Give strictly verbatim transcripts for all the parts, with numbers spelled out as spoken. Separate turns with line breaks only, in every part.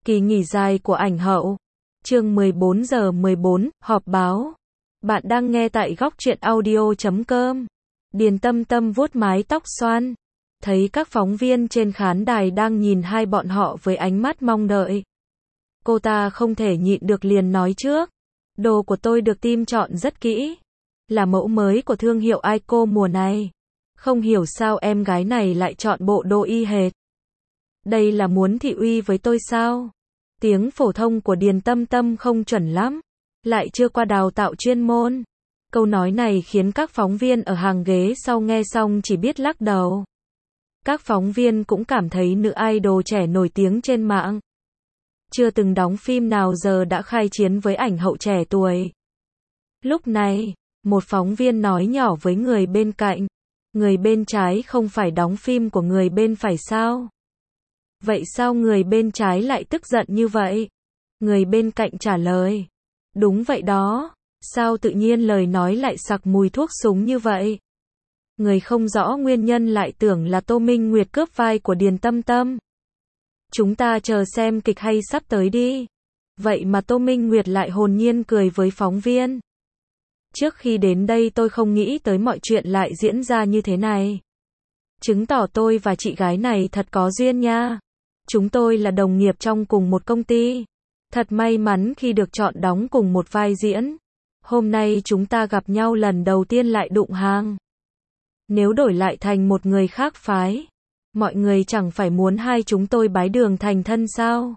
Kỳ nghỉ dài của ảnh hậu. Chương mười bốn giờ mười bốn, họp báo. Bạn đang nghe tại góc truyện audio chấm com. Điền Tâm Tâm vuốt mái tóc xoăn. Thấy các phóng viên trên khán đài đang nhìn hai bọn họ với ánh mắt mong đợi. Cô ta không thể nhịn được liền nói trước. Đồ của tôi được team chọn rất kỹ. Là mẫu mới của thương hiệu Ico mùa này. Không hiểu sao em gái này lại chọn bộ đồ y hệt. Đây là muốn thị uy với tôi sao? Tiếng phổ thông của Điền Tâm Tâm không chuẩn lắm. Lại chưa qua đào tạo chuyên môn. Câu nói này khiến các phóng viên ở hàng ghế sau nghe xong chỉ biết lắc đầu. Các phóng viên cũng cảm thấy nữ idol trẻ nổi tiếng trên mạng. Chưa từng đóng phim nào giờ đã khai chiến với ảnh hậu trẻ tuổi. Lúc này, một phóng viên nói nhỏ với người bên cạnh. Người bên trái không phải đóng phim của người bên phải sao? Vậy sao người bên trái lại tức giận như vậy? Người bên cạnh trả lời. Đúng vậy đó. Sao tự nhiên lời nói lại sặc mùi thuốc súng như vậy? Người không rõ nguyên nhân lại tưởng là Tô Minh Nguyệt cướp vai của Điền Tâm Tâm. Chúng ta chờ xem kịch hay sắp tới đi. Vậy mà Tô Minh Nguyệt lại hồn nhiên cười với phóng viên. Trước khi đến đây tôi không nghĩ tới mọi chuyện lại diễn ra như thế này. Chứng tỏ tôi và chị gái này thật có duyên nha. Chúng tôi là đồng nghiệp trong cùng một công ty. Thật may mắn khi được chọn đóng cùng một vai diễn. Hôm nay chúng ta gặp nhau lần đầu tiên lại đụng hàng. Nếu đổi lại thành một người khác phái, mọi người chẳng phải muốn hai chúng tôi bái đường thành thân sao?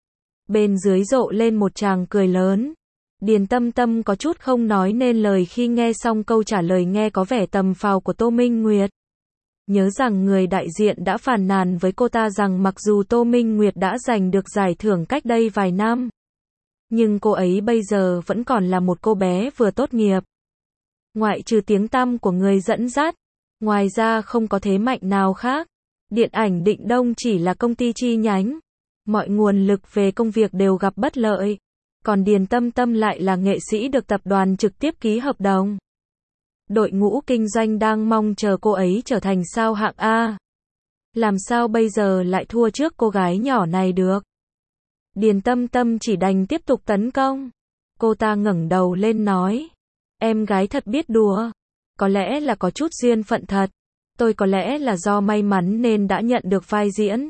Bên dưới rộ lên một tràng cười lớn. Điền Tâm Tâm có chút không nói nên lời khi nghe xong câu trả lời nghe có vẻ tầm phào của Tô Minh Nguyệt. Nhớ rằng người đại diện đã phàn nàn với cô ta rằng mặc dù Tô Minh Nguyệt đã giành được giải thưởng cách đây vài năm, nhưng cô ấy bây giờ vẫn còn là một cô bé vừa tốt nghiệp. Ngoại trừ tiếng tăm của người dẫn dắt, ngoài ra không có thế mạnh nào khác. Điện ảnh Định Đông chỉ là công ty chi nhánh. Mọi nguồn lực về công việc đều gặp bất lợi. Còn Điền Tâm Tâm lại là nghệ sĩ được tập đoàn trực tiếp ký hợp đồng. Đội ngũ kinh doanh đang mong chờ cô ấy trở thành sao hạng A. Làm sao bây giờ lại thua trước cô gái nhỏ này được? Điền Tâm Tâm chỉ đành tiếp tục tấn công. Cô ta ngẩng đầu lên nói. Em gái thật biết đùa. Có lẽ là có chút duyên phận thật. Tôi có lẽ là do may mắn nên đã nhận được vai diễn.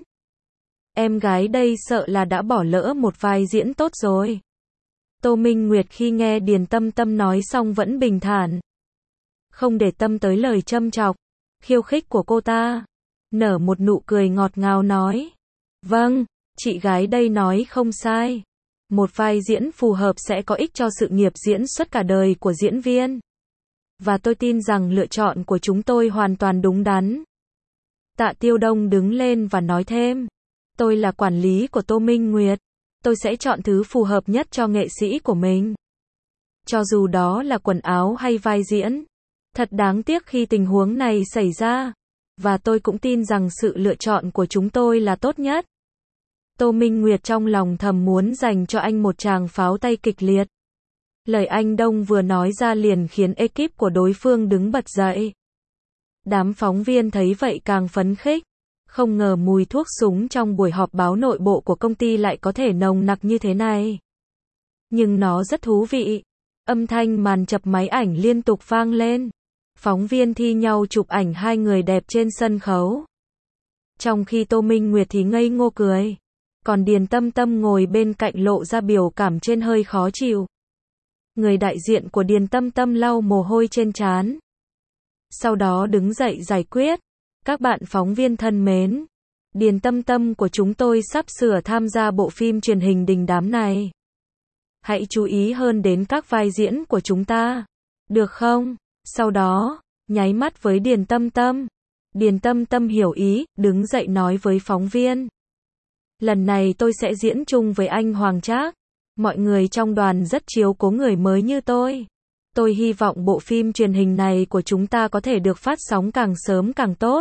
Em gái đây sợ là đã bỏ lỡ một vai diễn tốt rồi. Tô Minh Nguyệt khi nghe Điền Tâm Tâm nói xong vẫn bình thản. Không để tâm tới lời châm chọc, khiêu khích của cô ta. Nở một nụ cười ngọt ngào nói. Vâng, chị gái đây nói không sai. Một vai diễn phù hợp sẽ có ích cho sự nghiệp diễn xuất cả đời của diễn viên. Và tôi tin rằng lựa chọn của chúng tôi hoàn toàn đúng đắn. Tạ Tiêu Đông đứng lên và nói thêm. Tôi là quản lý của Tô Minh Nguyệt. Tôi sẽ chọn thứ phù hợp nhất cho nghệ sĩ của mình. Cho dù đó là quần áo hay vai diễn. Thật đáng tiếc khi tình huống này xảy ra. Và tôi cũng tin rằng sự lựa chọn của chúng tôi là tốt nhất. Tô Minh Nguyệt trong lòng thầm muốn dành cho anh một tràng pháo tay kịch liệt. Lời anh Đông vừa nói ra liền khiến ekip của đối phương đứng bật dậy. Đám phóng viên thấy vậy càng phấn khích. Không ngờ mùi thuốc súng trong buổi họp báo nội bộ của công ty lại có thể nồng nặc như thế này. Nhưng nó rất thú vị. Âm thanh màn chập máy ảnh liên tục vang lên. Phóng viên thi nhau chụp ảnh hai người đẹp trên sân khấu. Trong khi Tô Minh Nguyệt thì ngây ngô cười. Còn Điền Tâm Tâm ngồi bên cạnh lộ ra biểu cảm trên hơi khó chịu. Người đại diện của Điền Tâm Tâm lau mồ hôi trên trán. Sau đó đứng dậy giải quyết. Các bạn phóng viên thân mến. Điền Tâm Tâm của chúng tôi sắp sửa tham gia bộ phim truyền hình đình đám này. Hãy chú ý hơn đến các vai diễn của chúng ta. Được không? Sau đó, nháy mắt với Điền Tâm Tâm. Điền Tâm Tâm hiểu ý, đứng dậy nói với phóng viên. Lần này tôi sẽ diễn chung với anh Hoàng Trác. Mọi người trong đoàn rất chiếu cố người mới như tôi. Tôi hy vọng bộ phim truyền hình này của chúng ta có thể được phát sóng càng sớm càng tốt.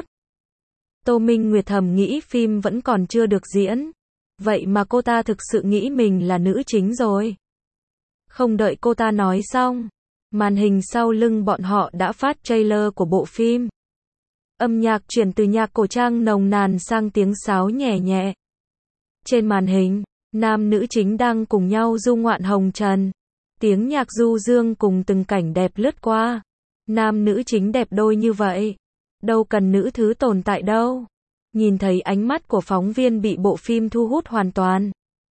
Tô Minh Nguyệt thầm nghĩ phim vẫn còn chưa được diễn. Vậy mà cô ta thực sự nghĩ mình là nữ chính rồi. Không đợi cô ta nói xong. Màn hình sau lưng bọn họ đã phát trailer của bộ phim. Âm nhạc chuyển từ nhạc cổ trang nồng nàn sang tiếng sáo nhẹ nhẹ. Trên màn hình, Nam nữ chính đang cùng nhau du ngoạn hồng trần. Tiếng nhạc du dương cùng từng cảnh đẹp lướt qua. Nam nữ chính đẹp đôi như vậy. Đâu cần nữ thứ tồn tại đâu. Nhìn thấy ánh mắt của phóng viên bị bộ phim thu hút hoàn toàn.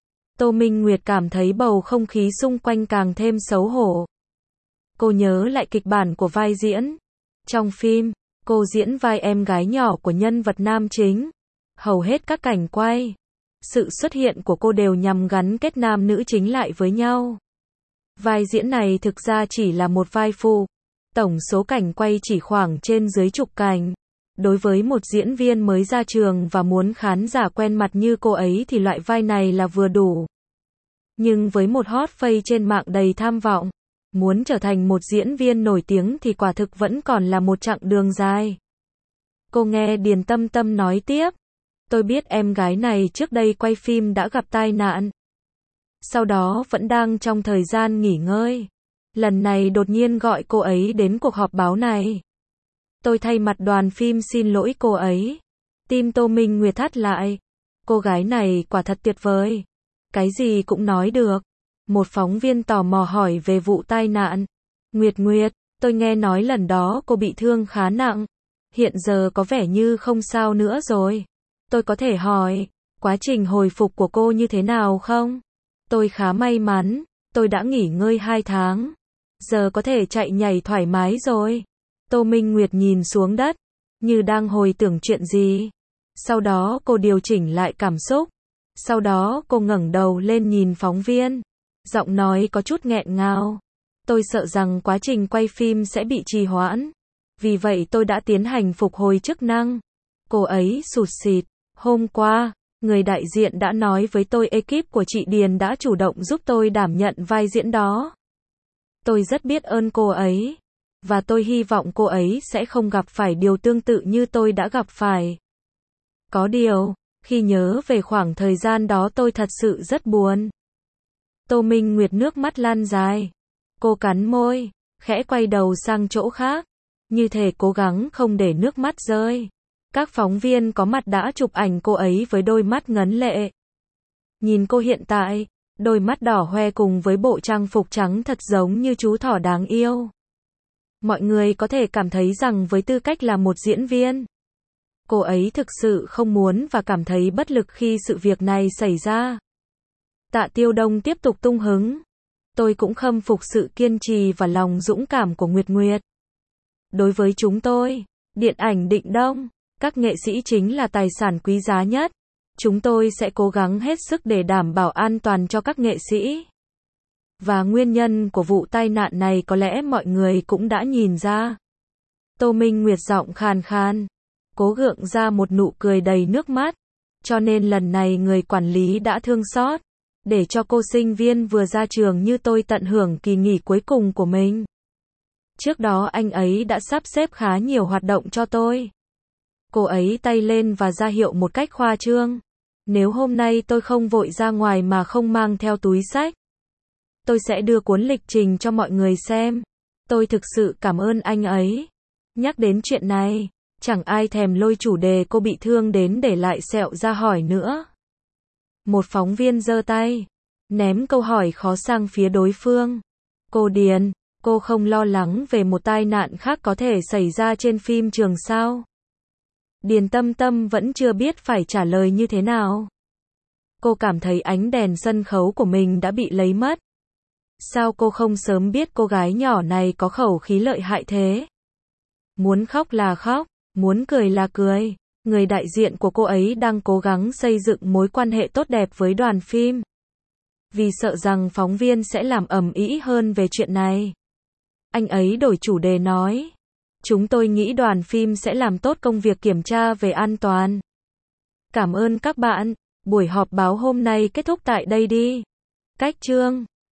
Tô Minh Nguyệt cảm thấy bầu không khí xung quanh càng thêm xấu hổ. Cô nhớ lại kịch bản của vai diễn. Trong phim, cô diễn vai em gái nhỏ của nhân vật nam chính. Hầu hết các cảnh quay, sự xuất hiện của cô đều nhằm gắn kết nam nữ chính lại với nhau. Vai diễn này thực ra chỉ là một vai phụ. Tổng số cảnh quay chỉ khoảng trên dưới chục cảnh. Đối với một diễn viên mới ra trường và muốn khán giả quen mặt như cô ấy thì loại vai này là vừa đủ. Nhưng với một hot face trên mạng đầy tham vọng, muốn trở thành một diễn viên nổi tiếng thì quả thực vẫn còn là một chặng đường dài. Cô nghe Điền Tâm Tâm nói tiếp. Tôi biết em gái này trước đây quay phim đã gặp tai nạn. Sau đó vẫn đang trong thời gian nghỉ ngơi. Lần này đột nhiên gọi cô ấy đến cuộc họp báo này. Tôi thay mặt đoàn phim xin lỗi cô ấy. Tim Tô Minh Nguyệt thắt lại. Cô gái này quả thật tuyệt vời. Cái gì cũng nói được. Một phóng viên tò mò hỏi về vụ tai nạn. Nguyệt Nguyệt, tôi nghe nói lần đó cô bị thương khá nặng. Hiện giờ có vẻ như không sao nữa rồi. Tôi có thể hỏi, quá trình hồi phục của cô như thế nào không? Tôi khá may mắn, tôi đã nghỉ ngơi hai tháng. Giờ có thể chạy nhảy thoải mái rồi. Tô Minh Nguyệt nhìn xuống đất, như đang hồi tưởng chuyện gì. Sau đó cô điều chỉnh lại cảm xúc. Sau đó cô ngẩng đầu lên nhìn phóng viên. Giọng nói có chút nghẹn ngào. Tôi sợ rằng quá trình quay phim sẽ bị trì hoãn. Vì vậy tôi đã tiến hành phục hồi chức năng. Cô ấy sụt sịt. Hôm qua, người đại diện đã nói với tôi ekip của chị Điền đã chủ động giúp tôi đảm nhận vai diễn đó. Tôi rất biết ơn cô ấy. Và tôi hy vọng cô ấy sẽ không gặp phải điều tương tự như tôi đã gặp phải. Có điều, khi nhớ về khoảng thời gian đó tôi thật sự rất buồn. Tô Minh Nguyệt nước mắt lan dài. Cô cắn môi, khẽ quay đầu sang chỗ khác. Như thể cố gắng không để nước mắt rơi. Các phóng viên có mặt đã chụp ảnh cô ấy với đôi mắt ngấn lệ. Nhìn cô hiện tại, đôi mắt đỏ hoe cùng với bộ trang phục trắng thật giống như chú thỏ đáng yêu. Mọi người có thể cảm thấy rằng với tư cách là một diễn viên, cô ấy thực sự không muốn và cảm thấy bất lực khi sự việc này xảy ra. Tạ Tiêu Đông tiếp tục tung hứng. Tôi cũng khâm phục sự kiên trì và lòng dũng cảm của Nguyệt Nguyệt. Đối với chúng tôi, điện ảnh Định Đông, các nghệ sĩ chính là tài sản quý giá nhất. Chúng tôi sẽ cố gắng hết sức để đảm bảo an toàn cho các nghệ sĩ. Và nguyên nhân của vụ tai nạn này có lẽ mọi người cũng đã nhìn ra. Tô Minh Nguyệt giọng khàn khàn, cố gượng ra một nụ cười đầy nước mắt. Cho nên lần này người quản lý đã thương xót, để cho cô sinh viên vừa ra trường như tôi tận hưởng kỳ nghỉ cuối cùng của mình. Trước đó anh ấy đã sắp xếp khá nhiều hoạt động cho tôi. Cô ấy tay lên và ra hiệu một cách khoa trương. Nếu hôm nay tôi không vội ra ngoài mà không mang theo túi xách, tôi sẽ đưa cuốn lịch trình cho mọi người xem. Tôi thực sự cảm ơn anh ấy. Nhắc đến chuyện này, chẳng ai thèm lôi chủ đề cô bị thương đến để lại sẹo ra hỏi nữa. Một phóng viên giơ tay, ném câu hỏi khó sang phía đối phương. Cô Điền, cô không lo lắng về một tai nạn khác có thể xảy ra trên phim trường sao? Điền Tâm Tâm vẫn chưa biết phải trả lời như thế nào. Cô cảm thấy ánh đèn sân khấu của mình đã bị lấy mất. Sao cô không sớm biết cô gái nhỏ này có khẩu khí lợi hại thế? Muốn khóc là khóc, muốn cười là cười. Người đại diện của cô ấy đang cố gắng xây dựng mối quan hệ tốt đẹp với đoàn phim. Vì sợ rằng phóng viên sẽ làm ầm ĩ hơn về chuyện này. Anh ấy đổi chủ đề nói. Chúng tôi nghĩ đoàn phim sẽ làm tốt công việc kiểm tra về an toàn. Cảm ơn các bạn. Buổi họp báo hôm nay kết thúc tại đây đi. Cách chương